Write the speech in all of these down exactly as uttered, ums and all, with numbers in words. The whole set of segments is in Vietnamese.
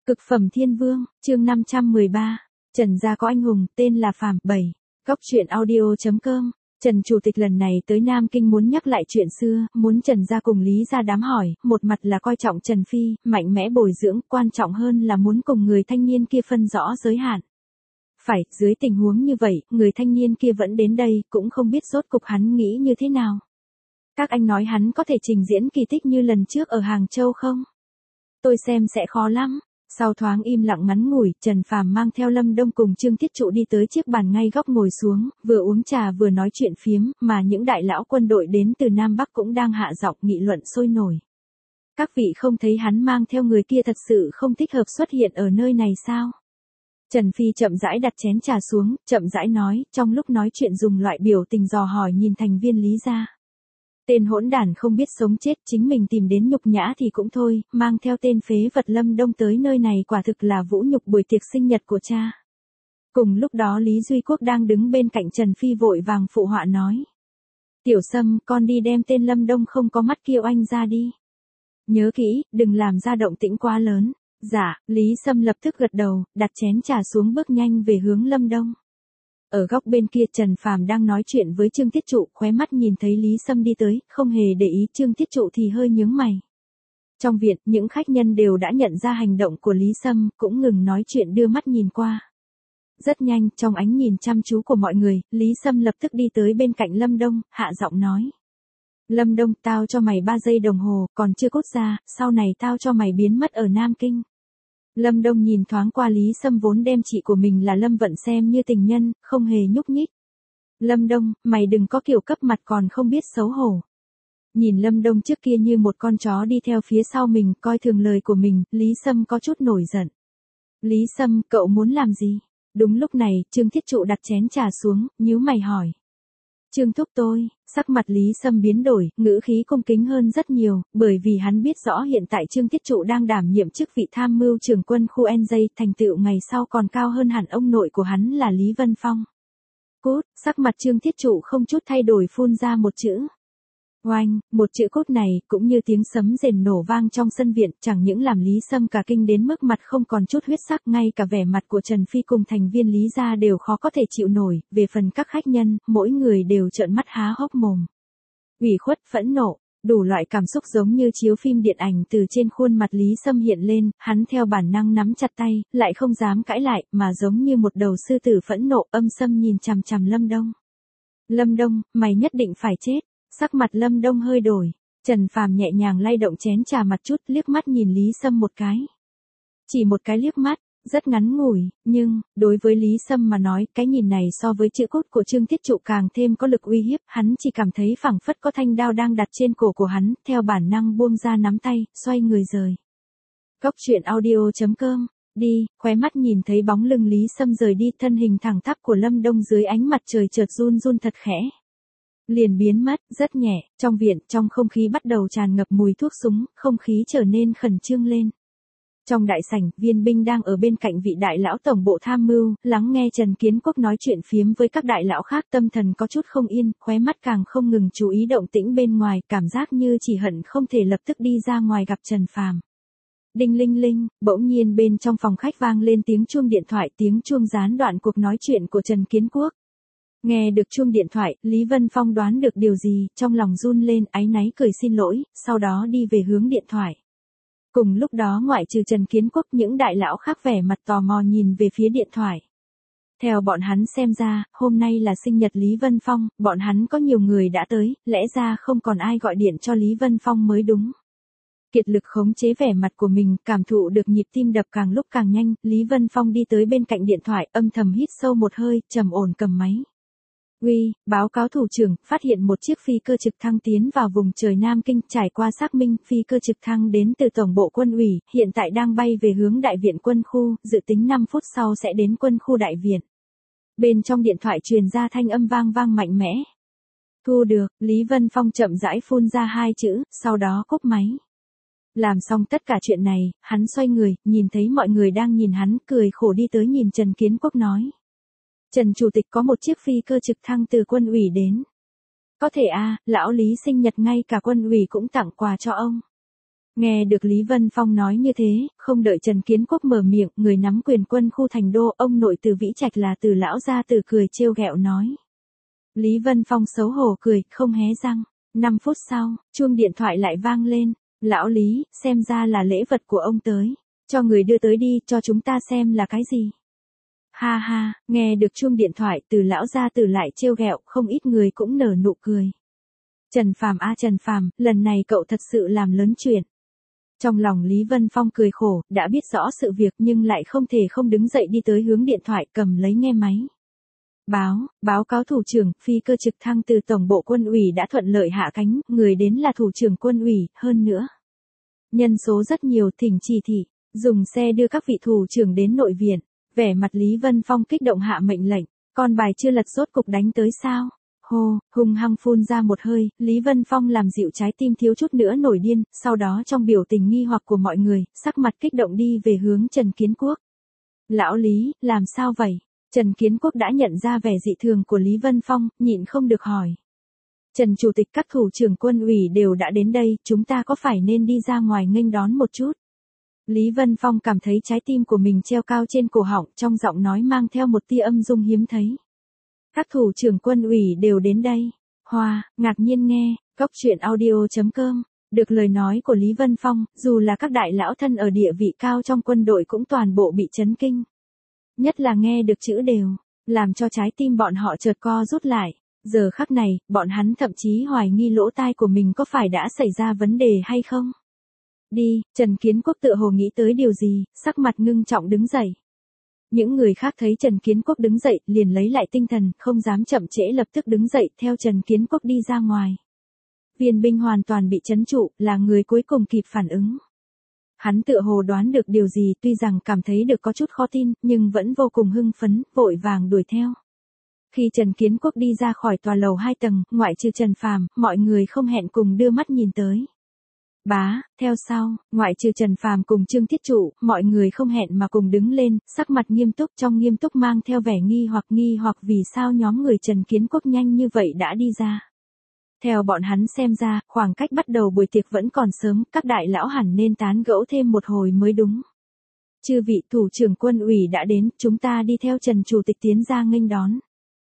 Cực phẩm thiên vương, chương năm trăm mười ba. Trần gia có anh hùng, tên là Phàm. bảy. Góc truyện audio chấm com. Trần chủ tịch lần này tới Nam Kinh muốn nhắc lại chuyện xưa, muốn Trần gia cùng Lý gia đám hỏi, một mặt là coi trọng Trần Phi, mạnh mẽ bồi dưỡng, quan trọng hơn là muốn cùng người thanh niên kia phân rõ giới hạn. Phải, dưới tình huống như vậy, người thanh niên kia vẫn đến đây, cũng không biết rốt cục hắn nghĩ như thế nào. Các anh nói hắn có thể trình diễn kỳ tích như lần trước ở Hàng Châu không? Tôi xem sẽ khó lắm. Sau thoáng im lặng ngắn ngủi, Trần Phàm mang theo Lâm Đông cùng Trương Thiết Trụ đi tới chiếc bàn ngay góc ngồi xuống, vừa uống trà vừa nói chuyện phiếm, mà những đại lão quân đội đến từ Nam Bắc cũng đang hạ giọng nghị luận sôi nổi. Các vị không thấy hắn mang theo người kia thật sự không thích hợp xuất hiện ở nơi này sao? Trần Phi chậm rãi đặt chén trà xuống, chậm rãi nói, trong lúc nói chuyện dùng loại biểu tình dò hỏi nhìn thành viên Lý gia. Tên hỗn đản không biết sống chết, chính mình tìm đến nhục nhã thì cũng thôi, mang theo tên phế vật Lâm Đông tới nơi này quả thực là vũ nhục buổi tiệc sinh nhật của cha. Cùng lúc đó Lý Duy Quốc đang đứng bên cạnh Trần Phi vội vàng phụ họa nói. Tiểu Sâm, con đi đem tên Lâm Đông không có mắt kia oanh ra đi. Nhớ kỹ, đừng làm ra động tĩnh quá lớn. Dạ, Lý Sâm lập tức gật đầu, đặt chén trà xuống bước nhanh về hướng Lâm Đông. Ở góc bên kia Trần Phàm đang nói chuyện với Trương Thiết Trụ, khóe mắt nhìn thấy Lý Sâm đi tới, không hề để ý Trương Thiết Trụ thì hơi nhướng mày. Trong viện, những khách nhân đều đã nhận ra hành động của Lý Sâm, cũng ngừng nói chuyện đưa mắt nhìn qua. Rất nhanh, trong ánh nhìn chăm chú của mọi người, Lý Sâm lập tức đi tới bên cạnh Lâm Đông, hạ giọng nói. Lâm Đông, tao cho mày ba giây đồng hồ, còn chưa cút ra, sau này tao cho mày biến mất ở Nam Kinh. Lâm Đông nhìn thoáng qua Lý Sâm vốn đem chị của mình là Lâm Vận xem như tình nhân, không hề nhúc nhích. Lâm Đông, mày đừng có kiểu cấp mặt còn không biết xấu hổ. Nhìn Lâm Đông trước kia như một con chó đi theo phía sau mình, coi thường lời của mình, Lý Sâm có chút nổi giận. Lý Sâm, cậu muốn làm gì? Đúng lúc này, Trương Thiết Trụ đặt chén trà xuống, nhíu mày hỏi. Trương thúc tôi, sắc mặt Lý Sâm biến đổi, ngữ khí cung kính hơn rất nhiều, bởi vì hắn biết rõ hiện tại Trương Thiết Trụ đang đảm nhiệm chức vị tham mưu trưởng quân khu en gi, thành tựu ngày sau còn cao hơn hẳn ông nội của hắn là Lý Vân Phong. Cút, sắc mặt Trương Thiết Trụ không chút thay đổi phun ra một chữ. Oanh, một chữ cốt này, cũng như tiếng sấm rền nổ vang trong sân viện, chẳng những làm Lý Sâm cả kinh đến mức mặt không còn chút huyết sắc, ngay cả vẻ mặt của Trần Phi cùng thành viên Lý gia đều khó có thể chịu nổi, về phần các khách nhân, mỗi người đều trợn mắt há hốc mồm. Ủy khuất, phẫn nộ, đủ loại cảm xúc giống như chiếu phim điện ảnh từ trên khuôn mặt Lý Sâm hiện lên, hắn theo bản năng nắm chặt tay, lại không dám cãi lại, mà giống như một đầu sư tử phẫn nộ âm sâm nhìn chằm chằm Lâm Đông. Lâm Đông, mày nhất định phải chết. Sắc mặt Lâm Đông hơi đổi, Trần Phàm nhẹ nhàng lay động chén trà mặt chút, liếc mắt nhìn Lý Sâm một cái. Chỉ một cái liếc mắt, rất ngắn ngủi, nhưng, đối với Lý Sâm mà nói, cái nhìn này so với chữ cốt của Trương Thiết Trụ càng thêm có lực uy hiếp, hắn chỉ cảm thấy phảng phất có thanh đao đang đặt trên cổ của hắn, theo bản năng buông ra nắm tay, xoay người rời. Góc truyện audio chấm com. Đi, khóe mắt nhìn thấy bóng lưng Lý Sâm rời đi, thân hình thẳng tắp của Lâm Đông dưới ánh mặt trời chợt run run thật khẽ. Liền biến mất, rất nhẹ, trong viện, trong không khí bắt đầu tràn ngập mùi thuốc súng, không khí trở nên khẩn trương lên. Trong đại sảnh, Viên Binh đang ở bên cạnh vị đại lão tổng bộ tham mưu, lắng nghe Trần Kiến Quốc nói chuyện phiếm với các đại lão khác, tâm thần có chút không yên, khóe mắt càng không ngừng chú ý động tĩnh bên ngoài, cảm giác như chỉ hận không thể lập tức đi ra ngoài gặp Trần Phàm. Đinh linh linh, bỗng nhiên bên trong phòng khách vang lên tiếng chuông điện thoại, tiếng chuông gián đoạn cuộc nói chuyện của Trần Kiến Quốc. Nghe được chuông điện thoại, Lý Vân Phong đoán được điều gì, trong lòng run lên, áy náy cười xin lỗi, sau đó đi về hướng điện thoại. Cùng lúc đó ngoại trừ Trần Kiến Quốc, những đại lão khác vẻ mặt tò mò nhìn về phía điện thoại. Theo bọn hắn xem ra, hôm nay là sinh nhật Lý Vân Phong, bọn hắn có nhiều người đã tới, lẽ ra không còn ai gọi điện cho Lý Vân Phong mới đúng. Kiệt lực khống chế vẻ mặt của mình, cảm thụ được nhịp tim đập càng lúc càng nhanh, Lý Vân Phong đi tới bên cạnh điện thoại, âm thầm hít sâu một hơi, trầm ổn cầm máy. Uy, báo cáo thủ trưởng, phát hiện một chiếc phi cơ trực thăng tiến vào vùng trời Nam Kinh, trải qua xác minh, phi cơ trực thăng đến từ tổng bộ quân ủy, hiện tại đang bay về hướng đại viện quân khu, dự tính năm phút sau sẽ đến quân khu đại viện. Bên trong điện thoại truyền ra thanh âm vang vang mạnh mẽ. Thu được, Lý Vân Phong chậm rãi phun ra hai chữ, sau đó cúp máy. Làm xong tất cả chuyện này, hắn xoay người, nhìn thấy mọi người đang nhìn hắn, cười khổ đi tới nhìn Trần Kiến Quốc nói. Trần Chủ tịch có một chiếc phi cơ trực thăng từ quân ủy đến. Có thể a, lão Lý sinh nhật ngay cả quân ủy cũng tặng quà cho ông. Nghe được Lý Vân Phong nói như thế, không đợi Trần Kiến Quốc mở miệng, người nắm quyền quân khu thành đô, ông nội Từ Vĩ Trạch là Từ lão gia Từ cười trêu ghẹo nói. Lý Vân Phong xấu hổ cười, không hé răng. năm phút sau, chuông điện thoại lại vang lên. Lão Lý, xem ra là lễ vật của ông tới. Cho người đưa tới đi, cho chúng ta xem là cái gì. Ha ha, nghe được chuông điện thoại, Từ lão gia Từ lại trêu ghẹo, không ít người cũng nở nụ cười. Trần Phàm a Trần Phàm, lần này cậu thật sự làm lớn chuyện. Trong lòng Lý Vân Phong cười khổ, đã biết rõ sự việc nhưng lại không thể không đứng dậy đi tới hướng điện thoại cầm lấy nghe máy. Báo, báo cáo thủ trưởng, phi cơ trực thăng từ Tổng bộ Quân ủy đã thuận lợi hạ cánh, người đến là thủ trưởng Quân ủy, hơn nữa. Nhân số rất nhiều, thỉnh chỉ thị, dùng xe đưa các vị thủ trưởng đến nội viện. Vẻ mặt Lý Vân Phong kích động hạ mệnh lệnh, con bài chưa lật rốt cục đánh tới sao? Hô, hung hăng phun ra một hơi, Lý Vân Phong làm dịu trái tim thiếu chút nữa nổi điên, sau đó trong biểu tình nghi hoặc của mọi người, sắc mặt kích động đi về hướng Trần Kiến Quốc. Lão Lý, làm sao vậy? Trần Kiến Quốc đã nhận ra vẻ dị thường của Lý Vân Phong, nhịn không được hỏi. Trần Chủ tịch, các thủ trưởng Quân ủy đều đã đến đây, chúng ta có phải nên đi ra ngoài nghênh đón một chút? Lý Vân Phong cảm thấy trái tim của mình treo cao trên cổ họng, trong giọng nói mang theo một tia âm dung hiếm thấy. Các thủ trưởng Quân ủy đều đến đây. Hoa, ngạc nhiên nghe, góc truyện audio chấm com. Được lời nói của Lý Vân Phong, dù là các đại lão thân ở địa vị cao trong quân đội cũng toàn bộ bị chấn kinh. Nhất là nghe được chữ đều, làm cho trái tim bọn họ chợt co rút lại. Giờ khắc này, bọn hắn thậm chí hoài nghi lỗ tai của mình có phải đã xảy ra vấn đề hay không. Đi, Trần Kiến Quốc tựa hồ nghĩ tới điều gì, sắc mặt ngưng trọng đứng dậy. Những người khác thấy Trần Kiến Quốc đứng dậy, liền lấy lại tinh thần, không dám chậm trễ lập tức đứng dậy, theo Trần Kiến Quốc đi ra ngoài. Viên binh hoàn toàn bị trấn trụ, là người cuối cùng kịp phản ứng. Hắn tựa hồ đoán được điều gì, tuy rằng cảm thấy được có chút khó tin, nhưng vẫn vô cùng hưng phấn, vội vàng đuổi theo. Khi Trần Kiến Quốc đi ra khỏi tòa lầu hai tầng, ngoại trừ Trần Phàm, mọi người không hẹn cùng đưa mắt nhìn tới. Bá, theo sau, ngoại trừ Trần Phàm cùng Trương Thiết Trụ, mọi người không hẹn mà cùng đứng lên, sắc mặt nghiêm túc, trong nghiêm túc mang theo vẻ nghi hoặc nghi hoặc vì sao nhóm người Trần Kiến Quốc nhanh như vậy đã đi ra. Theo bọn hắn xem ra, khoảng cách bắt đầu buổi tiệc vẫn còn sớm, các đại lão hẳn nên tán gẫu thêm một hồi mới đúng. Chư vị thủ trưởng Quân ủy đã đến, chúng ta đi theo Trần Chủ tịch tiến ra nghênh đón.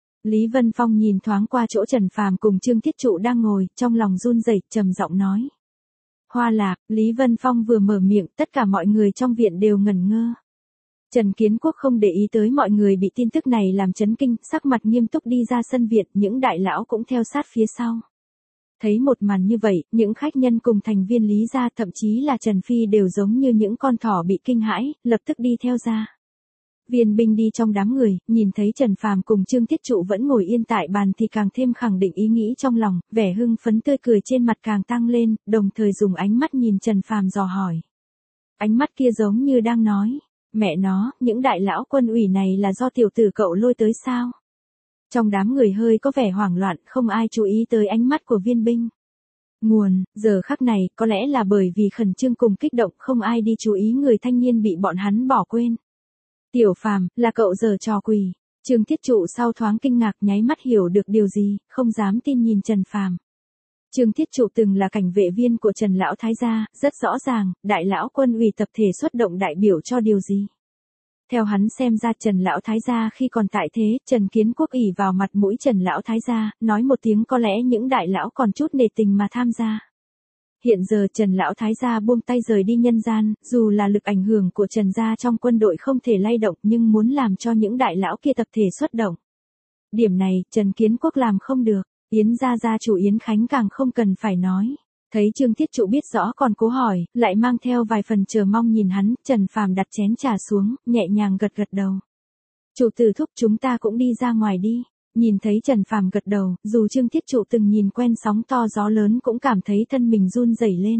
Lý Vân Phong nhìn thoáng qua chỗ Trần Phàm cùng Trương Thiết Trụ đang ngồi, trong lòng run rẩy, trầm giọng nói. Hoa lạc, Lý Vân Phong vừa mở miệng, tất cả mọi người trong viện đều ngẩn ngơ. Trần Kiến Quốc không để ý tới mọi người bị tin tức này làm chấn kinh, sắc mặt nghiêm túc đi ra sân viện, những đại lão cũng theo sát phía sau. Thấy một màn như vậy, những khách nhân cùng thành viên Lý gia, thậm chí là Trần Phi đều giống như những con thỏ bị kinh hãi, lập tức đi theo ra. Viên binh đi trong đám người, nhìn thấy Trần Phàm cùng Trương Thiết Trụ vẫn ngồi yên tại bàn thì càng thêm khẳng định ý nghĩ trong lòng, vẻ hưng phấn tươi cười trên mặt càng tăng lên, đồng thời dùng ánh mắt nhìn Trần Phàm dò hỏi. Ánh mắt kia giống như đang nói, mẹ nó, những đại lão Quân ủy này là do tiểu tử cậu lôi tới sao? Trong đám người hơi có vẻ hoảng loạn, không ai chú ý tới ánh mắt của viên binh. Nguồn, giờ khắc này, có lẽ là bởi vì khẩn trương cùng kích động không ai đi chú ý người thanh niên bị bọn hắn bỏ quên. Tiểu Phàm, là cậu giở trò quỷ. Trương Thiết Trụ sau thoáng kinh ngạc nháy mắt hiểu được điều gì, không dám tin nhìn Trần Phàm. Trương Thiết Trụ từng là cảnh vệ viên của Trần Lão Thái gia, rất rõ ràng, đại lão Quân ủy tập thể xuất động đại biểu cho điều gì. Theo hắn xem ra Trần Lão Thái gia khi còn tại thế, Trần Kiến Quốc ỷ vào mặt mũi Trần Lão Thái gia, nói một tiếng có lẽ những đại lão còn chút nể tình mà tham gia. Hiện giờ Trần Lão Thái gia buông tay rời đi nhân gian, dù là lực ảnh hưởng của Trần gia trong quân đội không thể lay động nhưng muốn làm cho những đại lão kia tập thể xuất động. Điểm này, Trần Kiến Quốc làm không được, Yến gia gia chủ Yến Khánh càng không cần phải nói. Thấy Trương Thiết Trụ biết rõ còn cố hỏi, lại mang theo vài phần chờ mong nhìn hắn, Trần Phàm đặt chén trà xuống, nhẹ nhàng gật gật đầu. Chủ tử thúc chúng ta cũng đi ra ngoài đi. Nhìn thấy Trần Phàm gật đầu, dù Trương Thiết Trụ từng nhìn quen sóng to gió lớn cũng cảm thấy thân mình run rẩy lên.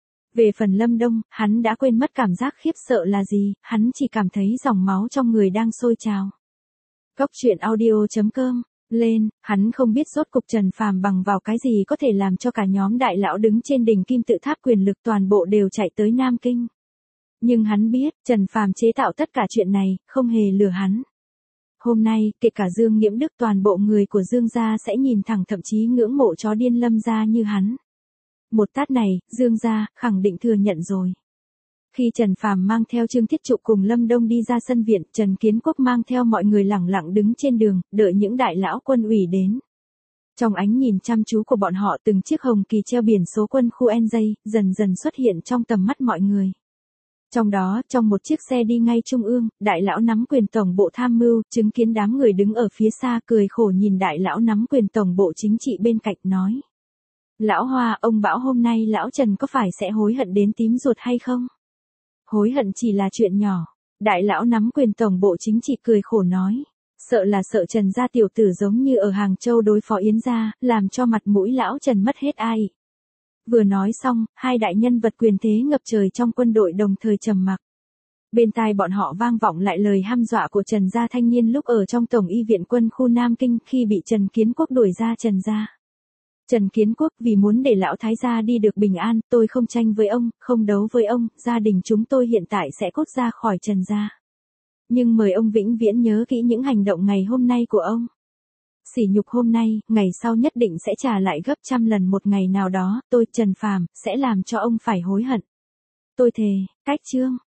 Về phần Lâm Đông, hắn đã quên mất cảm giác khiếp sợ là gì, hắn chỉ cảm thấy dòng máu trong người đang sôi trào. Góc truyện audio chấm com, lên, hắn không biết rốt cục Trần Phàm bằng vào cái gì có thể làm cho cả nhóm đại lão đứng trên đỉnh kim tự tháp quyền lực toàn bộ đều chạy tới Nam Kinh. Nhưng hắn biết, Trần Phàm chế tạo tất cả chuyện này, không hề lừa hắn. Hôm nay, kể cả Dương Nghiễm Đức toàn bộ người của Dương gia sẽ nhìn thẳng thậm chí ngưỡng mộ chó điên Lâm gia như hắn. Một tát này, Dương gia khẳng định thừa nhận rồi. Khi Trần Phàm mang theo Trương Thiết Trụ cùng Lâm Đông đi ra sân viện, Trần Kiến Quốc mang theo mọi người lẳng lặng đứng trên đường, đợi những đại lão quân ủy đến. Trong ánh nhìn chăm chú của bọn họ, từng chiếc hồng kỳ treo biển số quân khu en gi dần dần xuất hiện trong tầm mắt mọi người. Trong đó, trong một chiếc xe đi ngay trung ương, đại lão nắm quyền tổng bộ tham mưu, chứng kiến đám người đứng ở phía xa cười khổ nhìn đại lão nắm quyền tổng bộ chính trị bên cạnh nói. Lão Hoa, ông bảo hôm nay lão Trần có phải sẽ hối hận đến tím ruột hay không? Hối hận chỉ là chuyện nhỏ. Đại lão nắm quyền tổng bộ chính trị cười khổ nói. Sợ là sợ Trần gia tiểu tử giống như ở Hàng Châu đối phó Yến gia, làm cho mặt mũi lão Trần mất hết ai. Vừa nói xong, hai đại nhân vật quyền thế ngập trời trong quân đội đồng thời trầm mặc. Bên tai bọn họ vang vọng lại lời hăm dọa của Trần gia thanh niên lúc ở trong Tổng y viện quân khu Nam Kinh khi bị Trần Kiến Quốc đuổi ra Trần gia. Trần Kiến Quốc, vì muốn để lão thái gia đi được bình an, tôi không tranh với ông, không đấu với ông, gia đình chúng tôi hiện tại sẽ cốt ra khỏi Trần gia. Nhưng mời ông vĩnh viễn nhớ kỹ những hành động ngày hôm nay của ông. Sỉ nhục hôm nay, ngày sau nhất định sẽ trả lại gấp trăm lần một ngày nào đó, tôi Trần Phàm sẽ làm cho ông phải hối hận. Tôi thề, cách chương.